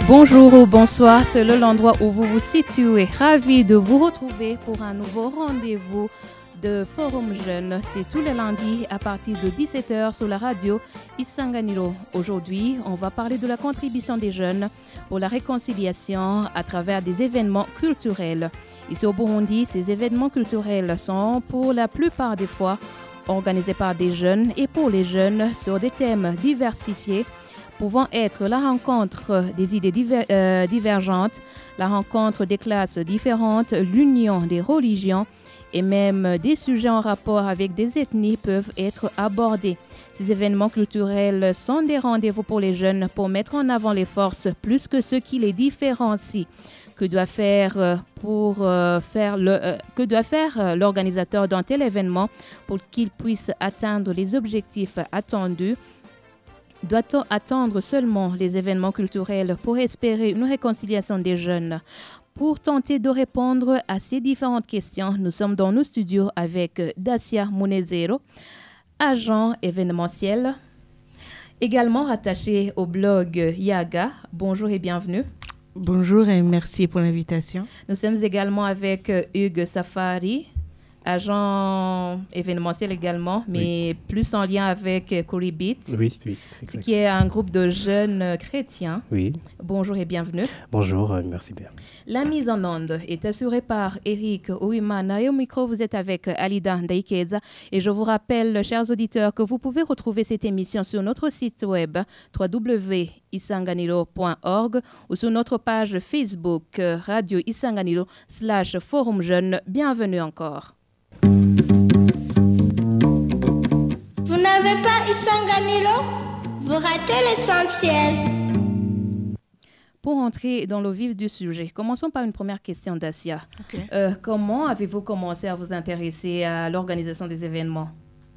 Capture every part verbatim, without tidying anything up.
Bonjour ou bonsoir, selon l'endroit où vous vous situez. Ravi de vous retrouver pour un nouveau rendez-vous de Forum Jeune. C'est tous les lundis à partir de dix-sept heures sur la radio Isanganiro. Aujourd'hui, on va parler de la contribution des jeunes pour la réconciliation à travers des événements culturels. Ici au Burundi, ces événements culturels sont pour la plupart des fois organisés par des jeunes et pour les jeunes sur des thèmes diversifiés, pouvant être la rencontre des idées diver, euh, divergentes, la rencontre des classes différentes, l'union des religions et même des sujets en rapport avec des ethnies peuvent être abordés. Ces événements culturels sont des rendez-vous pour les jeunes pour mettre en avant les forces plus que ce qui les différencie. Que doit faire pour euh, faire le euh, que doit faire euh, l'organisateur d'un tel événement pour qu'il puisse atteindre les objectifs attendus? Doit-on attendre seulement les événements culturels pour espérer une réconciliation des jeunes? Pour tenter de répondre à ces différentes questions, nous sommes dans nos studios avec Dacia Munezero, agent événementiel, également rattaché au blog Yaga. Bonjour et bienvenue. Bonjour et merci pour l'invitation. Nous sommes également avec Hugues Safari, agent événementiel également, mais oui. plus en lien avec Corey Beat, oui, oui, exact. qui est un groupe de jeunes chrétiens. Oui. Bonjour et bienvenue. Bonjour, euh, merci bien. La mise en onde est assurée par Eric Ouimana et au micro, vous êtes avec Alida Ndaikeza. Et je vous rappelle, chers auditeurs, que vous pouvez retrouver cette émission sur notre site web w w w point isanganiro point org ou sur notre page Facebook Radio Isanganiro slash Forum Jeune. Bienvenue encore. Vous n'avez pas Isanganiro? Vous ratez l'essentiel. Pour entrer dans le vif du sujet, commençons par une première question d'Asia. Okay. Euh, comment avez-vous commencé à vous intéresser à l'organisation des événements?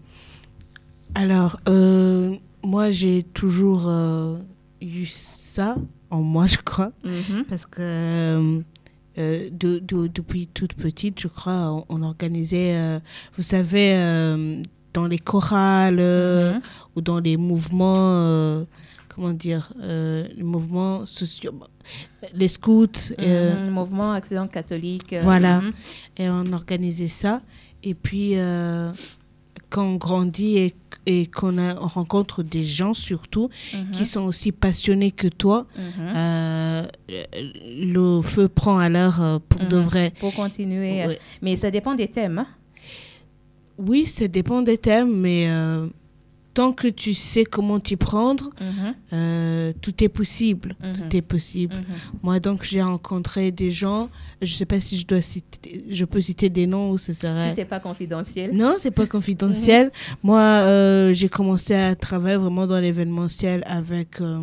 Alors, euh, moi, j'ai toujours euh, eu ça en moi, je crois, mm-hmm. parce que euh, euh, de, de, depuis toute petite, je crois, on, on organisait, euh, vous savez, euh, dans les chorales euh, mm-hmm. ou dans les mouvements... Euh, comment dire, euh, les mouvements sociaux, les scouts. Mmh, euh, le mouvement Action catholique. Voilà, mmh. et on organisait ça. Et puis, euh, quand on grandit et, et qu'on a, on rencontre des gens surtout mmh. qui sont aussi passionnés que toi, mmh. euh, le feu prend à l'heure pour mmh. de vrai. Pour continuer. Ouais. Mais ça dépend des thèmes. Hein? Oui, ça dépend des thèmes, mais... Euh, tant que tu sais comment t'y prendre, mm-hmm. euh, tout est possible. Mm-hmm. Tout est possible. Mm-hmm. Moi, donc, j'ai rencontré des gens. Je ne sais pas si je dois citer, je peux citer des noms ou ce serait. Si c'est pas confidentiel. Non, c'est pas confidentiel. Mm-hmm. Moi, euh, j'ai commencé à travailler vraiment dans l'événementiel avec euh,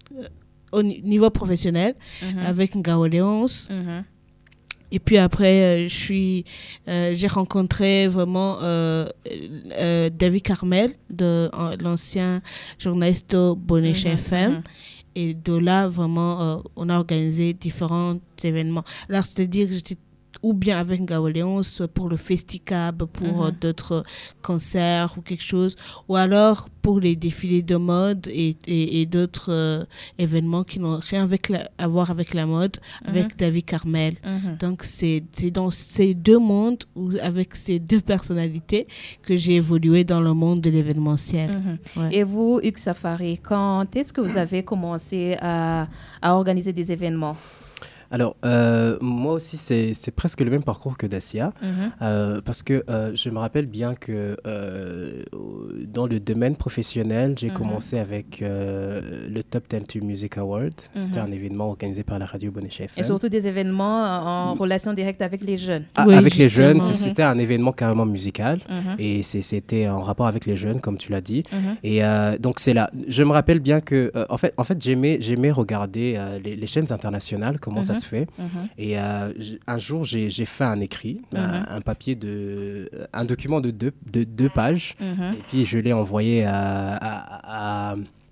au niveau professionnel, mm-hmm. avec Ngao Léonce. Mm-hmm. Et puis après, euh, je suis, euh, j'ai rencontré vraiment euh, euh, David Carmel, de, euh, l'ancien journaliste de Bonnet mmh, F M. Mmh. Et de là, vraiment, euh, on a organisé différents événements. Alors, c'est-à-dire que j'étais ou bien avec Ngao Léonce pour le Festicab, pour mmh. euh, d'autres concerts ou quelque chose, ou alors pour les défilés de mode et, et, et d'autres euh, événements qui n'ont rien avec la, à voir avec la mode, mmh. avec David Carmel. Mmh. Donc, c'est, c'est dans ces deux mondes, ou avec ces deux personnalités, que j'ai évolué dans le monde de l'événementiel. Mmh. Ouais. Et vous, Hugues Safari, quand est-ce que vous avez commencé à, à organiser des événements? Alors, euh, moi aussi, c'est, c'est presque le même parcours que Dacia, mm-hmm. euh, parce que euh, je me rappelle bien que euh, dans le domaine professionnel, j'ai mm-hmm. commencé avec euh, le Top dix Music Award. Mm-hmm. C'était un événement organisé par la radio Bonnet F M. Et surtout des événements en mm-hmm. relation directe avec les jeunes. Ah, oui, avec justement. les jeunes, Mm-hmm. c'était un événement carrément musical, mm-hmm. et c'est, c'était en rapport avec les jeunes, comme tu l'as dit. Mm-hmm. Et euh, donc, c'est là. Je me rappelle bien que, euh, en fait, en fait j'aimais, j'aimais regarder euh, les, les chaînes internationales, comment mm-hmm. ça se fait. Mm-hmm. Et euh, un jour, j'ai, j'ai fait un écrit, mm-hmm. un, un papier, de, un document de deux, de deux pages. Mm-hmm. Et puis, je l'ai envoyé à, à, à,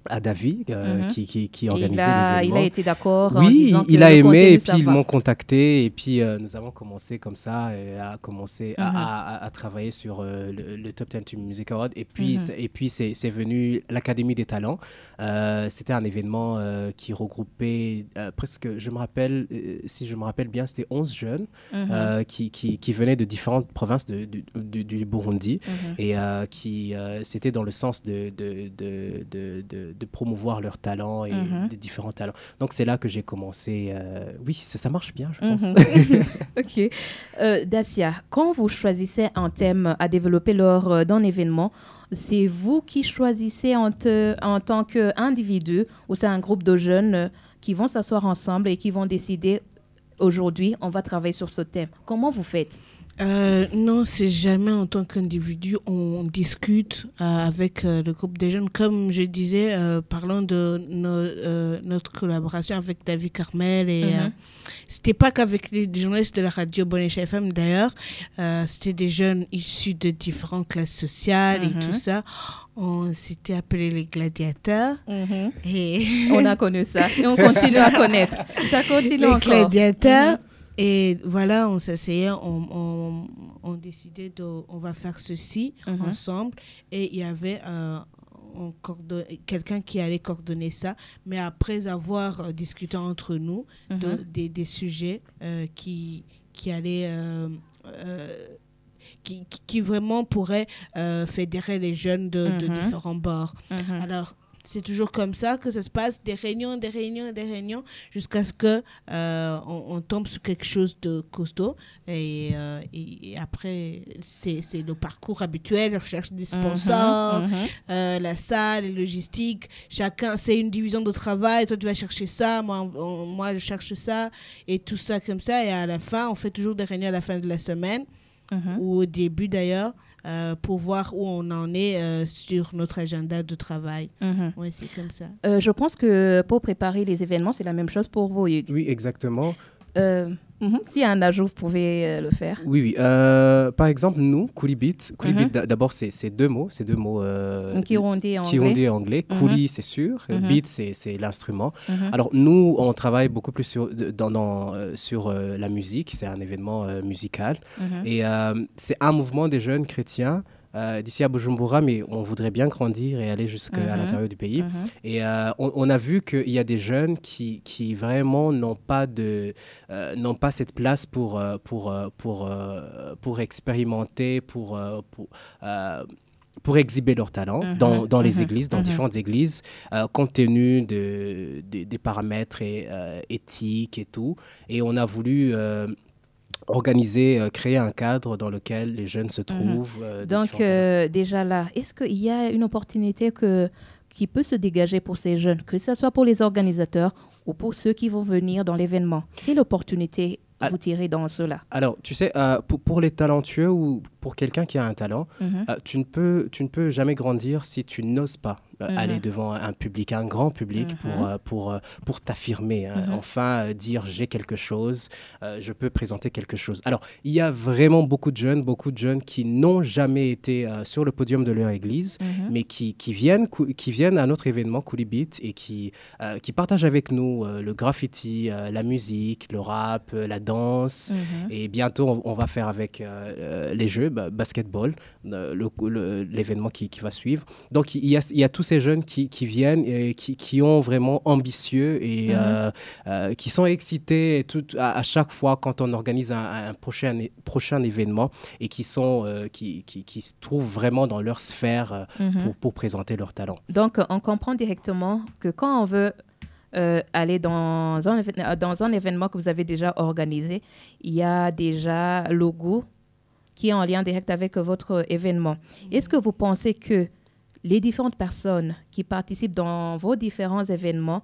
à David euh, mm-hmm. qui, qui, qui organisait il l'événement. Il a été d'accord oui, en disant il que a le aimé et puis ça ils va. m'ont contacté et puis euh, nous avons commencé comme ça et à commencer mm-hmm. à, à, à travailler sur euh, le, le Top dix Music Award et puis, mm-hmm. et puis c'est, c'est venu l'Académie des Talents. Euh, c'était un événement euh, qui regroupait euh, presque, je me rappelle, euh, si je me rappelle bien, c'était onze jeunes mm-hmm. euh, qui, qui, qui venaient de différentes provinces de, de, de, du Burundi mm-hmm. et euh, qui, euh, c'était dans le sens de, de, de, de, de, de promouvoir leurs talents et mm-hmm. des différents talents. Donc c'est là que j'ai commencé. Euh, oui, ça, ça marche bien, je pense. Mm-hmm. Ok. Euh, Dacia, quand vous choisissez un thème à développer lors d'un événement, c'est vous qui choisissez en, te, en tant qu'individu ou c'est un groupe de jeunes qui vont s'asseoir ensemble et qui vont décider aujourd'hui, on va travailler sur ce thème. Comment vous faites ? Euh, non, c'est jamais en tant qu'individu. On discute euh, avec euh, le groupe des jeunes. Comme je disais, euh, parlons de no, euh, notre collaboration avec David Carmel. Et, mm-hmm. euh, c'était pas qu'avec les journalistes de la radio Bonne F M d'ailleurs. Euh, c'était des jeunes issus de différentes classes sociales mm-hmm. et tout ça. On s'était appelés les gladiateurs. Mm-hmm. Et on a connu ça. Et on continue à connaître. Ça continue les encore. Les gladiateurs. Mm-hmm. Et voilà, on s'asseyait, on, on, on décidait de, on va faire ceci mm-hmm. ensemble. Et il y avait euh, on coordonne, quelqu'un qui allait coordonner ça. Mais après avoir euh, discuté entre nous mm-hmm. de, de, des sujets euh, qui, qui allaient... Euh, euh, qui, qui vraiment pourraient euh, fédérer les jeunes de, mm-hmm. de différents bords. Mm-hmm. Alors, c'est toujours comme ça que ça se passe, des réunions, des réunions, des réunions, jusqu'à ce qu'on euh, on tombe sur quelque chose de costaud. Et, euh, et, et après, c'est, c'est le parcours habituel, la recherche des sponsors, mm-hmm, mm-hmm. Euh, la salle, les logistiques. Chacun, c'est une division de travail. Toi, tu vas chercher ça, moi, on, moi je cherche ça, et tout ça comme ça. Et à la fin, on fait toujours des réunions à la fin de la semaine. Mm-hmm. Ou au début d'ailleurs, euh, pour voir où on en est euh, sur notre agenda de travail. Mm-hmm. Oui, c'est comme ça. Euh, je pense que pour préparer les événements, c'est la même chose pour vous, Hugues. Oui, exactement. Euh, mm-hmm. S'il y a un ajout, vous pouvez euh, le faire. Oui, oui. Euh, par exemple, nous, Koulibit, Koulibit mm-hmm. d'abord, c'est, c'est deux mots. C'est deux mots. Euh, Kirundi et anglais. Kirundi et anglais. Mm-hmm. Kouli, c'est sûr. Mm-hmm. Beat, c'est, c'est l'instrument. Mm-hmm. Alors, nous, on travaille beaucoup plus sur, dans, dans, euh, sur euh, la musique. C'est un événement euh, musical. Mm-hmm. Et euh, c'est un mouvement des jeunes chrétiens. Euh, d'ici à Bujumbura, mais on voudrait bien grandir et aller jusqu'à mm-hmm. l'intérieur du pays. Mm-hmm. Et euh, on, on a vu qu'il y a des jeunes qui, qui vraiment n'ont pas, de, euh, n'ont pas cette place pour, pour, pour, pour, pour expérimenter, pour... pour euh, pour exhiber leur talent mm-hmm. dans, dans les mm-hmm. églises, dans mm-hmm. différentes églises, euh, compte tenu de, de, des paramètres et, euh, éthiques et tout. Et on a voulu... Euh, organiser, euh, créer un cadre dans lequel les jeunes se trouvent. Mmh. Euh, Donc, euh, déjà là, est-ce qu'il y a une opportunité que, qui peut se dégager pour ces jeunes, que ce soit pour les organisateurs ou pour ceux qui vont venir dans l'événement? Quelle opportunité vous tirez dans cela? Alors, tu sais, euh, pour, pour les talentueux ou pour quelqu'un qui a un talent, mmh. euh, tu, ne peux, tu ne peux jamais grandir si tu n'oses pas euh, mmh. aller devant un public, un grand public, mmh. pour, euh, pour, euh, pour t'affirmer. Hein. Mmh. Enfin, euh, dire j'ai quelque chose, euh, je peux présenter quelque chose. Alors, il y a vraiment beaucoup de jeunes, beaucoup de jeunes qui n'ont jamais été euh, sur le podium de leur église, mmh. mais qui, qui, viennent, qui viennent à notre événement Koulibit et qui, euh, qui partagent avec nous euh, le graffiti, euh, la musique, le rap, euh, la danse. Mmh. Et bientôt, on, on va faire avec euh, les jeux, bah, basketball, euh, le, le, l'événement qui, qui va suivre. Donc, il y a, il y a tous ces jeunes qui, qui viennent et qui, qui ont vraiment ambitieux et mmh. euh, euh, qui sont excités et tout, à, à chaque fois quand on organise un, un prochain, prochain événement et qui, sont, euh, qui, qui, qui se trouvent vraiment dans leur sphère euh, mmh. pour, pour présenter leur talent. Donc, on comprend directement que quand on veut Euh, aller dans un, dans un événement que vous avez déjà organisé, il y a déjà le logo qui est en lien direct avec votre événement. Mm-hmm. Est-ce que vous pensez que les différentes personnes qui participent dans vos différents événements,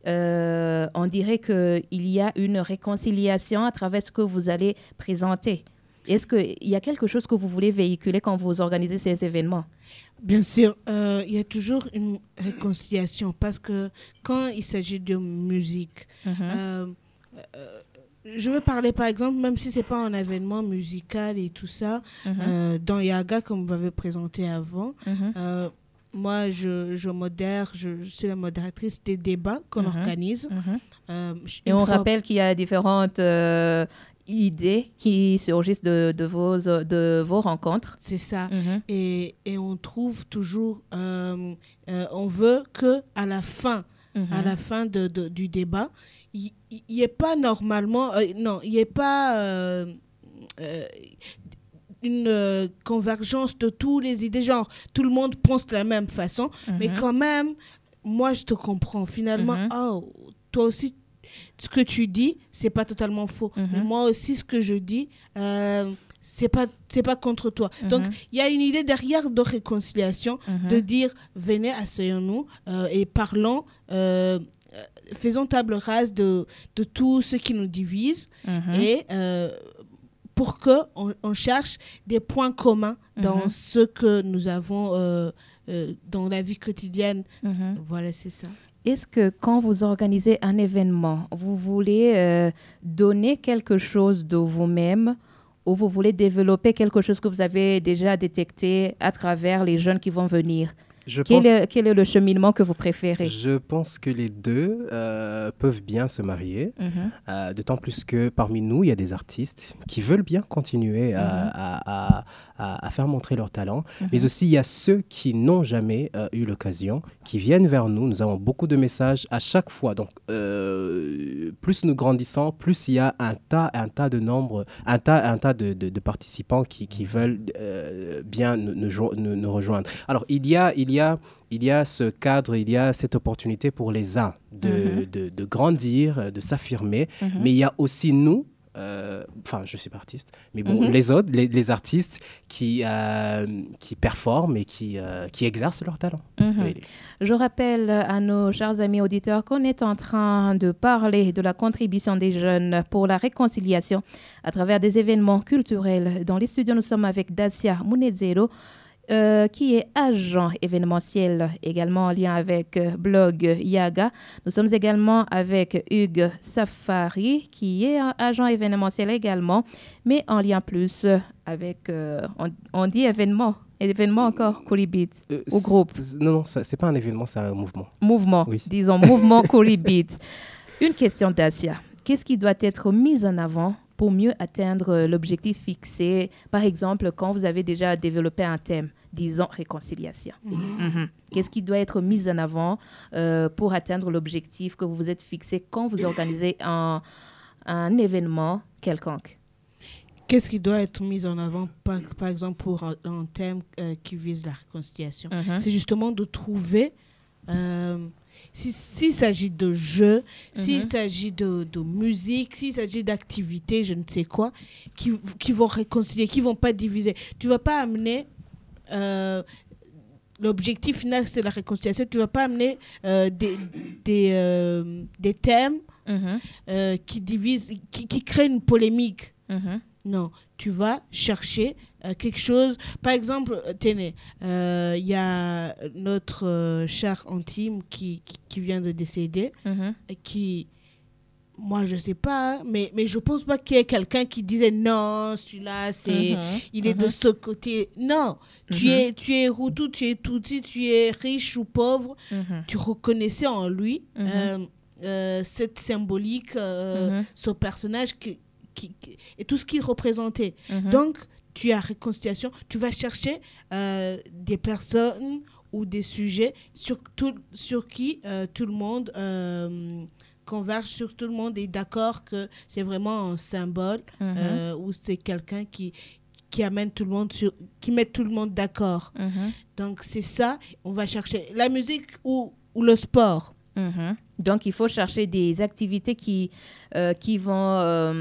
euh, on dirait qu'il y a une réconciliation à travers ce que vous allez présenter? Est-ce qu'il y a quelque chose que vous voulez véhiculer quand vous organisez ces événements? Bien sûr, euh, il y a toujours une réconciliation parce que quand il s'agit de musique, mm-hmm. euh, euh, je veux parler par exemple, même si ce n'est pas un événement musical et tout ça, mm-hmm. euh, dans Yaga, comme vous m'avez présenté avant, mm-hmm. euh, moi, je, je modère, je, je suis la modératrice des débats qu'on mm-hmm. organise. Mm-hmm. Euh, Et on fois... rappelle qu'il y a différentes euh, idées qui surgissent de, de, vos, de vos rencontres. C'est ça. Mm-hmm. Et, et on trouve toujours, euh, euh, on veut qu'à la fin, mm-hmm. à la fin de, de, du débat, il n'y ait pas normalement, euh, non, il n'y ait pas... Euh, euh, une euh, convergence de tous les idées, genre tout le monde pense de la même façon, mm-hmm. mais quand même, moi je te comprends. Finalement, mm-hmm. oh, toi aussi, ce que tu dis, c'est pas totalement faux. Mm-hmm. Mais moi aussi, ce que je dis, euh, c'est pas, c'est pas contre toi. Mm-hmm. Donc, il y a une idée derrière de réconciliation, mm-hmm. de dire, venez, asseyons-nous euh, et parlons, euh, faisons table rase de, de tout ce qui nous divise mm-hmm. et euh, pour qu'on on cherche des points communs dans mm-hmm. ce que nous avons euh, euh, dans la vie quotidienne. Mm-hmm. Voilà, c'est ça. Est-ce que quand vous organisez un événement, vous voulez euh, donner quelque chose de vous-même ou vous voulez développer quelque chose que vous avez déjà détecté à travers les jeunes qui vont venir ? Je quel, pense, est, quel est le cheminement que vous préférez ? Je pense que les deux euh, peuvent bien se marier, mm-hmm. euh, d'autant plus que parmi nous, il y a des artistes qui veulent bien continuer à, mm-hmm. à, à, à, à faire montrer leur talent, mm-hmm. mais aussi il y a ceux qui n'ont jamais euh, eu l'occasion, qui viennent vers nous. Nous avons beaucoup de messages à chaque fois. Donc, euh, plus nous grandissons, plus il y a un tas, un tas de nombres, un tas, un tas de, de, de participants qui, qui veulent euh, bien nous, nous, nous, nous rejoindre. Alors, il y a, il y a Il y, a, il y a ce cadre, il y a cette opportunité pour les uns de, mm-hmm. de, de grandir, de s'affirmer, mm-hmm. mais il y a aussi nous, enfin euh, je suis pas artiste, mais bon, mm-hmm. les autres, les, les artistes qui, euh, qui performent et qui, euh, qui exercent leur talent. Mm-hmm. Oui. Je rappelle à nos chers amis auditeurs qu'on est en train de parler de la contribution des jeunes pour la réconciliation à travers des événements culturels. Dans les studios, nous sommes avec Dacia Munezero, Euh, qui est agent événementiel, également en lien avec euh, Blog Yaga. Nous sommes également avec Hugues Safari, qui est agent événementiel également, mais en lien plus avec, euh, on, on dit événement, événement encore, Colibit, euh, au groupe. Non, non, ça, c'est pas un événement, c'est un mouvement. Mouvement, oui. Disons mouvement Colibit. Une question d'Asia. Qu'est-ce qui doit être mis en avant pour mieux atteindre l'objectif fixé? Par exemple, quand vous avez déjà développé un thème, disons réconciliation. Mm-hmm. Mm-hmm. Qu'est-ce qui doit être mis en avant euh, pour atteindre l'objectif que vous vous êtes fixé quand vous organisez un, un événement quelconque? Qu'est-ce qui doit être mis en avant, par, par exemple, pour un, un thème euh, qui vise la réconciliation? Mm-hmm. C'est justement de trouver... Euh, Si, s'il s'agit de jeux, mm-hmm. s'il s'agit de, de musique, s'il s'agit d'activités, je ne sais quoi, qui, qui vont réconcilier, qui ne vont pas diviser. Tu ne vas pas amener... Euh, l'objectif final, c'est la réconciliation. Tu ne vas pas amener euh, des, des, euh, des thèmes mm-hmm. euh, qui divisent, qui, qui créent une polémique. Mm-hmm. Non, tu vas chercher euh, quelque chose. Par exemple, tenez, il euh, y a notre euh, cher intime qui, qui, qui vient de décéder, mm-hmm. qui, moi, je ne sais pas, mais, mais je ne pense pas qu'il y ait quelqu'un qui disait non, celui-là, c'est, mm-hmm. il est mm-hmm. de ce côté. Non, mm-hmm. tu es, tu es Hutu, tu es Tutsi, tu es riche ou pauvre, mm-hmm. tu reconnaissais en lui mm-hmm. euh, euh, cette symbolique, euh, mm-hmm. ce personnage qui Qui, qui, et tout ce qu'il représentait. Mm-hmm. Donc, tu as réconciliation, tu vas chercher euh, des personnes ou des sujets sur, tout, sur qui euh, tout le monde euh, converge, sur tout le monde est d'accord que c'est vraiment un symbole mm-hmm. euh, ou c'est quelqu'un qui, qui amène tout le monde, sur, qui met tout le monde d'accord. Mm-hmm. Donc, c'est ça, on va chercher la musique ou, ou le sport. Mm-hmm. Donc, il faut chercher des activités qui, euh, qui vont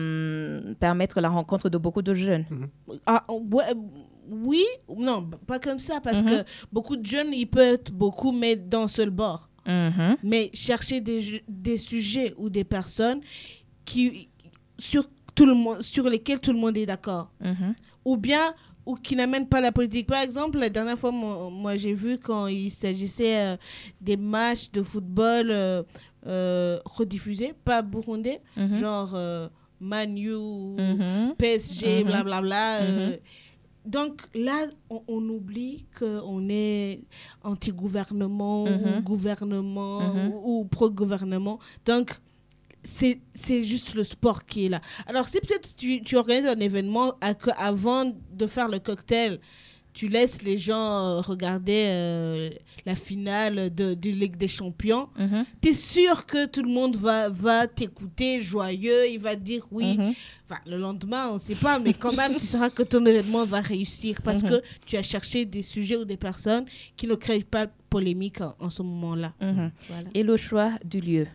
euh, permettre la rencontre de beaucoup de jeunes. Mm-hmm. Ah, ouais, oui, non, pas comme ça, parce mm-hmm. que beaucoup de jeunes, ils peuvent être beaucoup, mais d'un seul bord. Mm-hmm. Mais chercher des, des sujets ou des personnes qui, sur, tout le monde, sur lesquels tout le monde est d'accord. Mm-hmm. Ou bien... ou qui n'amènent pas la politique. Par exemple, la dernière fois, moi, moi j'ai vu quand il s'agissait euh, des matchs de football euh, euh, rediffusés, pas burundais, mm-hmm. genre euh, Man U, mm-hmm. P S G, blablabla. Mm-hmm. Euh, donc là, on, on oublie qu'on est anti-gouvernement Mhm. ou gouvernement Mhm. ou, ou pro-gouvernement. Donc, c'est, c'est juste le sport qui est là. Alors, si peut-être tu, tu organises un événement à que, avant de faire le cocktail, tu laisses les gens euh, regarder euh, la finale de, de Ligue des Champions, Mhm. tu es sûr que tout le monde va, va t'écouter joyeux, il va dire oui. Mhm. Enfin, le lendemain, on ne sait pas, mais quand même, tu sauras que ton événement va réussir parce Mhm. que tu as cherché des sujets ou des personnes qui ne créent pas de polémique en, en ce moment-là. Mhm. Voilà. Et le choix du lieu.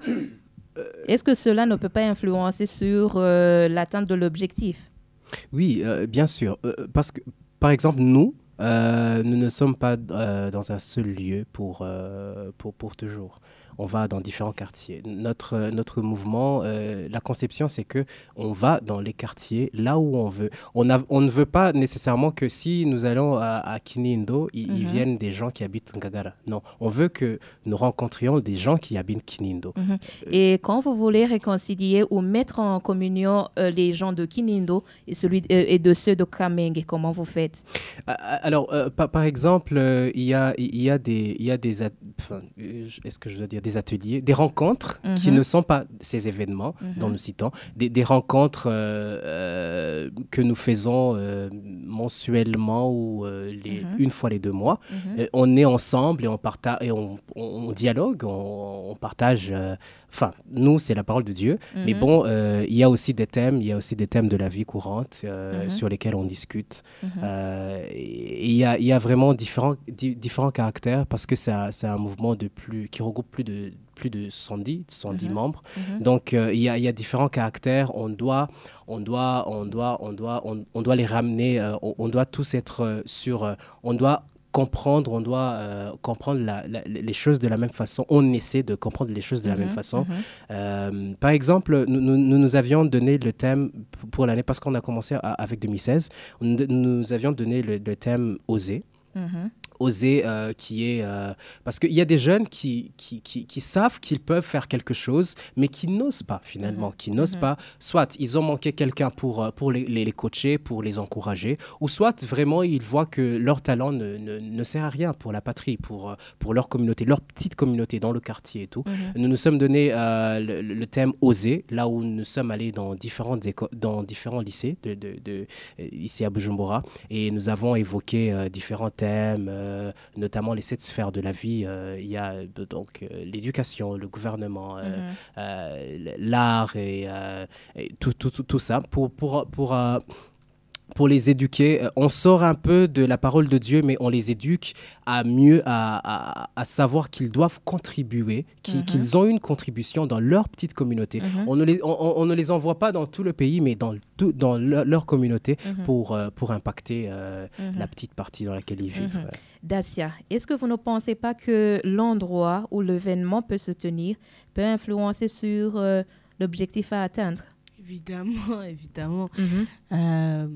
Est-ce que cela ne peut pas influencer sur euh, l'atteinte de l'objectif? Oui, euh, bien sûr. Euh, parce que, par exemple, nous, euh, nous ne sommes pas euh, dans un seul lieu pour, euh, pour, pour toujours. On va dans différents quartiers. Notre, notre mouvement, euh, la conception, c'est que on va dans les quartiers là où on veut. On, a, on ne veut pas nécessairement que si nous allons à, à Kinindo, ils Mhm. ils viennent des gens qui habitent Ngagara. Non, on veut que nous rencontrions des gens qui habitent Kinindo. Mhm. Et quand vous voulez réconcilier ou mettre en communion euh, les gens de Kinindo et, celui, euh, et de ceux de Kamenge, comment vous faites? Ah, ah, Alors, euh, par, par exemple, euh, il y a, il y a des, il y a des, at- enfin, euh, est-ce que je dois dire des ateliers, des rencontres Mhm. qui ne sont pas ces événements Mhm. dont nous citons, des, des rencontres euh, euh, que nous faisons euh, mensuellement ou euh, les, Mhm. une fois les deux mois. Mhm. Euh, on est ensemble et on partage et on, on- on dialogue, on, on partage. euh, Enfin, nous, c'est la parole de Dieu. Mais Mhm. bon, euh, il y a aussi des thèmes, il y a aussi des thèmes de la vie courante euh, Mhm. sur lesquels on discute. Mhm. Euh, et il y a, il y a vraiment différents, di- différents caractères parce que c'est un, c'est un mouvement de plus, qui regroupe plus de, plus de cent dix, cent dix Mhm. membres. Mhm. Donc, euh, il y a, il y a différents caractères. On doit, on doit, on doit, on doit, on, on doit les ramener. euh, on, on doit tous être euh, sur. euh, on doit comprendre, on doit euh, comprendre la- la- les choses de la même façon. On essaie de comprendre les choses de la Mhm. même façon. Mhm. Euh, par exemple, nous, nous, nous nous avions donné le thème p- pour l'année, parce qu'on a commencé à- avec deux mille seize, nous, nous avions donné le, le thème Oser. Mhm. Oser, euh, qui est... euh, parce qu'il y a des jeunes qui, qui, qui, qui savent qu'ils peuvent faire quelque chose, mais qui n'osent pas, finalement, Mhm. qui n'osent Mhm. pas. Soit ils ont manqué quelqu'un pour, euh, pour les, les, les coacher, pour les encourager, ou soit vraiment ils voient que leur talent ne, ne, ne sert à rien pour la patrie, pour, euh, pour leur communauté, leur petite communauté dans le quartier et tout. Mhm. Nous nous sommes donné euh, le, le thème Oser, là où nous sommes allés dans, différentes éco- dans différents lycées, de, de, de, euh, ici à Bujumbura, et nous avons évoqué euh, différents thèmes, euh, notamment les sept sphères de la vie. Euh, il y a euh, donc euh, l'éducation, le gouvernement, euh, Mhm. euh, l'art et, euh, et tout, tout, tout, tout ça pour, pour, pour, euh, pour les éduquer. Euh, On sort un peu de la parole de Dieu, mais on les éduque à mieux, à, à, à savoir qu'ils doivent contribuer, qu'ils Mhm. qu'ils ont une contribution dans leur petite communauté. Mhm. On, ne les, on, on- on ne les envoie pas dans tout le pays, mais dans, tout, dans leur, leur communauté Mhm. pour, euh, pour impacter euh, Mhm. la petite partie dans laquelle ils vivent. Mhm. Ouais. Dacia, est-ce que vous ne pensez pas que l'endroit où l'événement peut se tenir peut influencer sur euh, l'objectif à atteindre? Évidemment, évidemment. Mhm. Euh,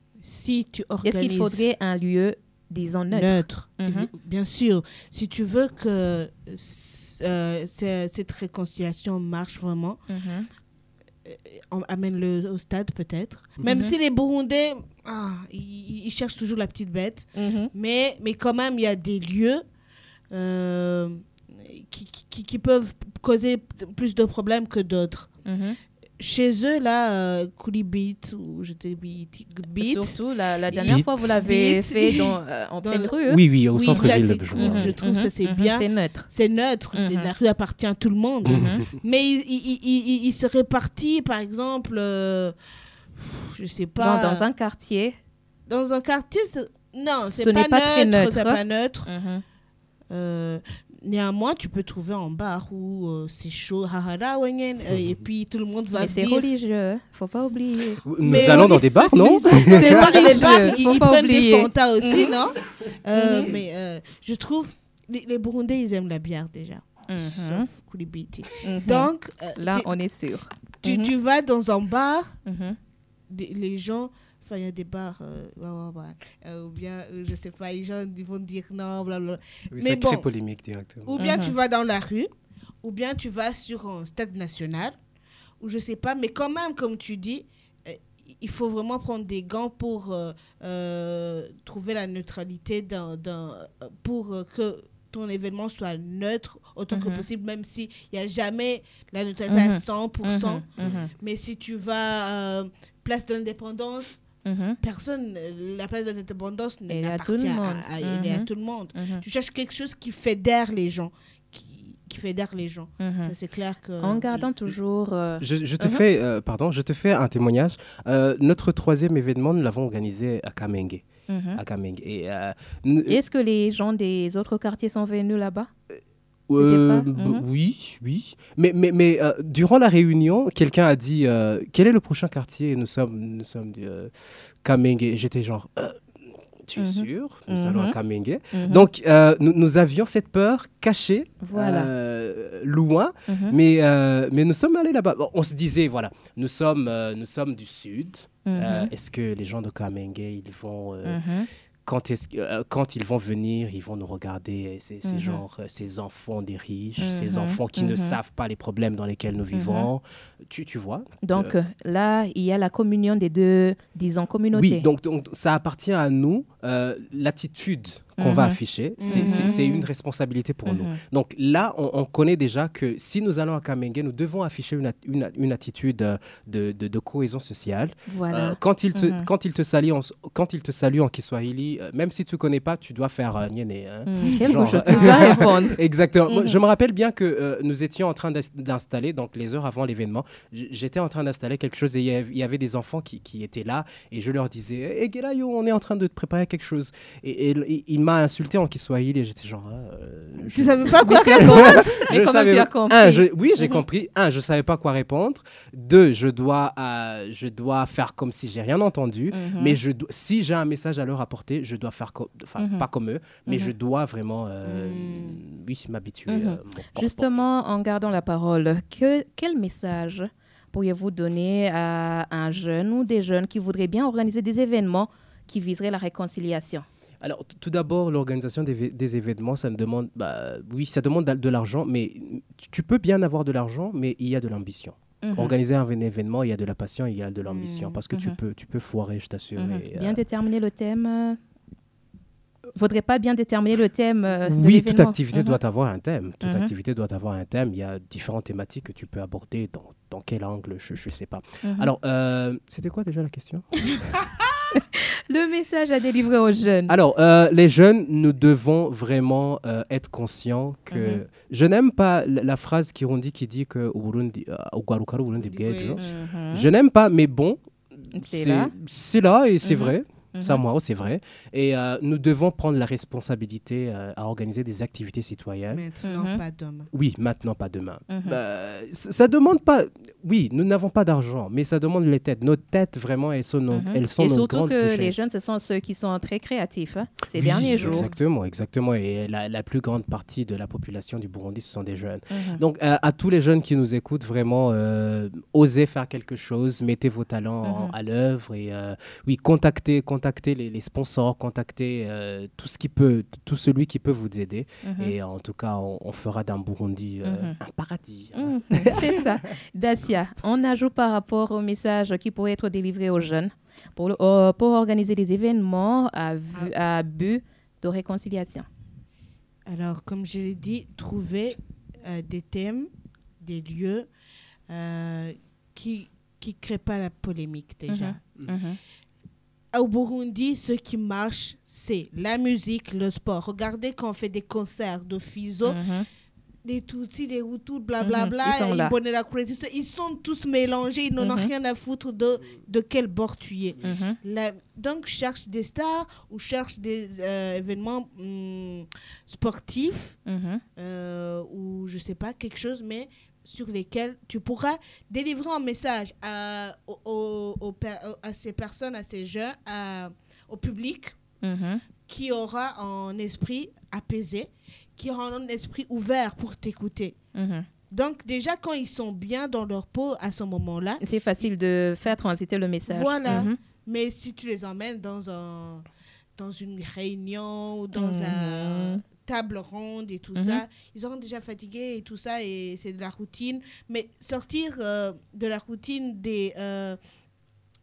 si tu organises... Est-ce qu'il faudrait un lieu, disons, neutre? neutre. Mhm. Évi- Bien sûr, si tu veux que euh, c'est- cette réconciliation marche vraiment, Mhm. on amène-le au stade peut-être. Même Mhm. si les Burundais, ah, ils, ils cherchent toujours la petite bête, Mhm. mais, mais quand même, il y a des lieux euh, qui, qui, qui peuvent causer p- plus de problèmes que d'autres. Mhm. Chez eux, là, euh, Koulibit, ou je te dis Beat, Surtout, la, la dernière Beat. fois, vous l'avez Beat. fait dans, euh, en Dans pleine le- rue. Oui, oui, au Oui, centre-ville ça, de c'est Bujumbura. cool. Je trouve Mhm. ça, c'est Mhm. bien. C'est neutre. c'est neutre, c'est, Mhm. la rue appartient à tout le monde. Mhm. Mais il, il, il, il- il se répartit, par exemple, euh, pff, je sais pas. Genre dans un quartier. Dans un quartier, c'est- non, c'est Ce pas, n'est pas neutre, très neutre. c'est pas neutre. Mhm. Euh, néanmoins, tu peux trouver un bar où euh, c'est chaud, hahara, wengen, euh, et puis tout le monde va Mais c'est venir. religieux, hein. Faut pas oublier. Nous Mais allons on dans est- des bars, non Les bars, les religieux, bars, ils, faut ils pas prennent oublier. des Fanta aussi, non Euh, Mhm. Mais euh, je trouve, les, les Burundais, ils aiment la bière déjà, Mhm. sauf Koulibiti. Mhm. Donc, euh, Là, tu, on est sûr. tu, Mhm. tu vas dans un bar, Mhm. les, les gens, enfin, il y a des bars, euh, ouais, ouais, ouais, euh, ou bien, euh, je sais pas, les gens ils vont dire non, blablabla. Oui, Mais ça crée bon. polémique directement. Ou bien Mhm. tu vas dans la rue, ou bien tu vas sur un stade national, ou je sais pas, mais quand même, comme tu dis, euh, il faut vraiment prendre des gants pour euh, euh, trouver la neutralité dans, dans, pour euh, que ton événement soit neutre autant mm-hmm. que possible, même s'il n'y a jamais la neutralité mm-hmm. à cent pour cent. Mm-hmm. Mm-hmm. Mais si tu vas euh, place de l'indépendance, mm-hmm. personne, la place de l'indépendance n'appartient à, à, à, mm-hmm. à tout le monde. Mm-hmm. Tu cherches quelque chose qui fédère les gens. qui fédère les gens. Mm-hmm. Ça, c'est clair que... En gardant toujours... Euh... Je, je, te uh-huh. fais, euh, pardon, je te fais un témoignage. Euh, notre troisième événement, nous l'avons organisé à Kamenge. Mm-hmm. À Kamenge. Et, euh, n- Est-ce que les gens des autres quartiers sont venus là-bas? Euh, b- mm-hmm. Oui, oui. Mais, mais, mais euh, durant la réunion, quelqu'un a dit euh, quel est le prochain quartier? Nous sommes, nous sommes de Kamenge. Et j'étais genre... Euh, tu es mm-hmm. sûr? Nous mm-hmm. allons à Kamenge. Mm-hmm. Donc, euh, nous, nous avions cette peur cachée, voilà. euh, loin, mm-hmm. mais, euh, mais nous sommes allés là-bas. Bon, on se disait, voilà, nous sommes, euh, nous sommes du sud. Mm-hmm. Euh, est-ce que les gens de Kamenge, ils vont... Euh, mm-hmm. Quand, est-ce, euh, quand ils vont venir, ils vont nous regarder, ces, ces, mm-hmm. genre, ces enfants des riches, mm-hmm. ces enfants qui mm-hmm. ne savent pas les problèmes dans lesquels nous vivons. Mm-hmm. Tu, tu vois? Donc euh, là, il y a la communion des deux, disons, communautés. Oui, donc, donc ça appartient à nous, euh, l'attitude qu'on mm-hmm. va afficher, c'est, mm-hmm. c'est, c'est une responsabilité pour mm-hmm. nous. Donc là, on, on connaît déjà que si nous allons à Kamenge, nous devons afficher une, une, une attitude de, de, de cohésion sociale. Voilà. Euh, quand, il te, mm-hmm. quand, il te salue en, quand il te salue en Kiswahili, euh, même si tu ne connais pas, tu dois faire euh, niéné. Hein. Mm, quelque Genre, chose, tu dois répondre. Exactement. Mm-hmm. Moi, je me rappelle bien que euh, nous étions en train d'installer, donc les heures avant l'événement, j'étais en train d'installer quelque chose et il y avait des enfants qui, qui étaient là et je leur disais hey, « Gelayo, on est en train de te préparer quelque chose. » Et, et, et il m'a insulté en Kiswahili et j'étais genre... Euh, je... Tu savais pas quoi répondre. Mais comment savais... tu as compris? Un, je... Oui, j'ai mm-hmm. compris. Un, je savais pas quoi répondre. Deux, je dois, euh, je dois faire comme si j'ai rien entendu. Mm-hmm. Mais je do... si j'ai un message à leur apporter, je dois faire... Co... Enfin, mm-hmm. pas comme eux, mais mm-hmm. je dois vraiment, euh, mm. oui, m'habituer. Mm-hmm. Euh, Justement, en gardant la parole, que... quel message pourriez-vous donner à un jeune ou des jeunes qui voudraient bien organiser des événements qui viseraient la réconciliation? Alors, t- tout d'abord, l'organisation des, des événements, ça demande, bah, oui, ça demande de l'argent, mais tu, tu peux bien avoir de l'argent, mais il y a de l'ambition. Mm-hmm. Organiser un événement, il y a de la passion, il y a de l'ambition, mm-hmm. parce que mm-hmm. tu peux, tu peux foirer, je t'assure. Mm-hmm. Et, bien euh... déterminer le thème. Faudrait pas bien déterminer le thème euh, de Oui, l'événement. toute activité mm-hmm. doit avoir un thème. Toute mm-hmm. activité doit avoir un thème. Il y a différentes thématiques que tu peux aborder. Dans, dans quel angle, je ne sais pas. Mm-hmm. Alors, euh, c'était quoi déjà la question? Le message à délivrer aux jeunes. Alors, euh, les jeunes, nous devons vraiment euh, être conscients que... Mm-hmm. Je n'aime pas la, la phrase Kirundi qui dit que au Burundi, au Guarukara, au Burundi, mm-hmm. Je n'aime pas, mais bon, c'est, c'est là. C'est là et c'est mm-hmm. vrai. Mm-hmm. Ça, moi, c'est vrai. Et euh, nous devons prendre la responsabilité euh, à organiser des activités citoyennes. Maintenant, mm-hmm. pas demain. Oui, maintenant, pas demain. Mm-hmm. Bah, ça, ça demande pas... Oui, nous n'avons pas d'argent, mais ça demande les têtes. Nos têtes, vraiment, elles sont nos, mm-hmm. elles sont et nos surtout grandes que richesses. Les jeunes, ce sont ceux qui sont très créatifs hein, ces oui, derniers jours. Exactement, exactement. Et la, la plus grande partie de la population du Burundi, ce sont des jeunes. Mm-hmm. Donc, euh, à tous les jeunes qui nous écoutent, vraiment, euh, osez faire quelque chose, mettez vos talents mm-hmm. en, à l'œuvre et euh, oui, contactez, contactez les, les sponsors, contactez euh, tout ce qui peut, tout celui qui peut vous aider. Mm-hmm. Et en tout cas, on, on fera d'un Burundi euh, mm-hmm. un paradis. Hein. Mm-hmm. C'est ça. Dacia, on ajoute par rapport au message qui pourrait être délivré aux jeunes pour, euh, pour organiser des événements à, vu, à but de réconciliation. Alors, comme je l'ai dit, trouver euh, des thèmes, des lieux euh, qui ne créent pas la polémique déjà. Mm-hmm. Mm-hmm. Au Burundi, ce qui marche, c'est la musique, le sport. Regardez quand on fait des concerts de Fizo, mm-hmm. les Tutsis, les Hutus, blablabla, mm-hmm. ils, sont là. Ils sont tous mélangés, ils n'en ont mm-hmm. rien à foutre de, de quel bord tu es. Mm-hmm. La, donc, cherche des stars ou cherche des euh, événements hum, sportifs mm-hmm. euh, ou je sais pas, quelque chose, mais sur lesquels tu pourras délivrer un message à, au, au, au, à ces personnes, à ces jeunes, à, au public mm-hmm. qui aura un esprit apaisé, qui aura un esprit ouvert pour t'écouter. Mm-hmm. Donc déjà, quand ils sont bien dans leur peau à ce moment-là... C'est facile de faire transiter le message. Voilà. Mm-hmm. Mais si tu les emmènes dans, un, dans une réunion ou dans mm-hmm. un... table ronde et tout mm-hmm. ça, ils seront déjà fatigués et tout ça, et c'est de la routine. Mais sortir euh, de la routine des, euh,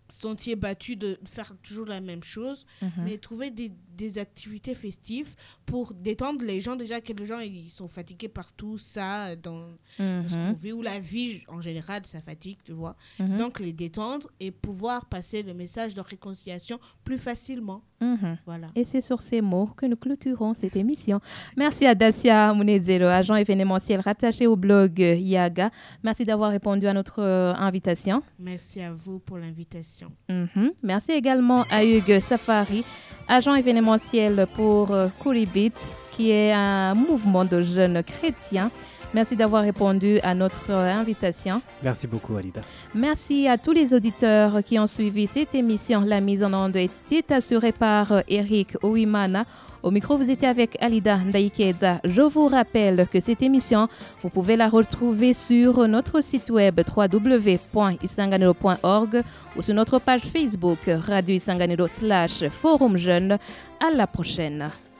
sentier battu de faire toujours la même chose, mm-hmm. mais trouver des, des activités festives pour détendre les gens. Déjà que les gens ils sont fatigués par tout ça dans mm-hmm. ce qu'on vit, ou la vie en général, ça fatigue, tu vois. Mm-hmm. Donc les détendre et pouvoir passer le message de réconciliation plus facilement. Mm-hmm. Voilà. Et c'est sur ces mots que nous clôturons cette émission. Merci à Dacia Mounedzelo, agent événementiel rattaché au blog Yaga. Merci d'avoir répondu à notre euh, invitation. Merci à vous pour l'invitation. Mm-hmm. Merci également à Hugues Safari, agent événementiel pour euh, Kouribit, qui est un mouvement de jeunes chrétiens. Merci d'avoir répondu à notre euh, invitation. Merci beaucoup, Alida. Merci à tous les auditeurs qui ont suivi cette émission. La mise en onde était assurée par euh, Eric Ouimana. Au micro, vous étiez avec Alida Ndaikeza. Je vous rappelle que cette émission, vous pouvez la retrouver sur notre site web w w w point isanganiro point org ou sur notre page Facebook Radio Isanganiro slash Forum Jeune. À la prochaine.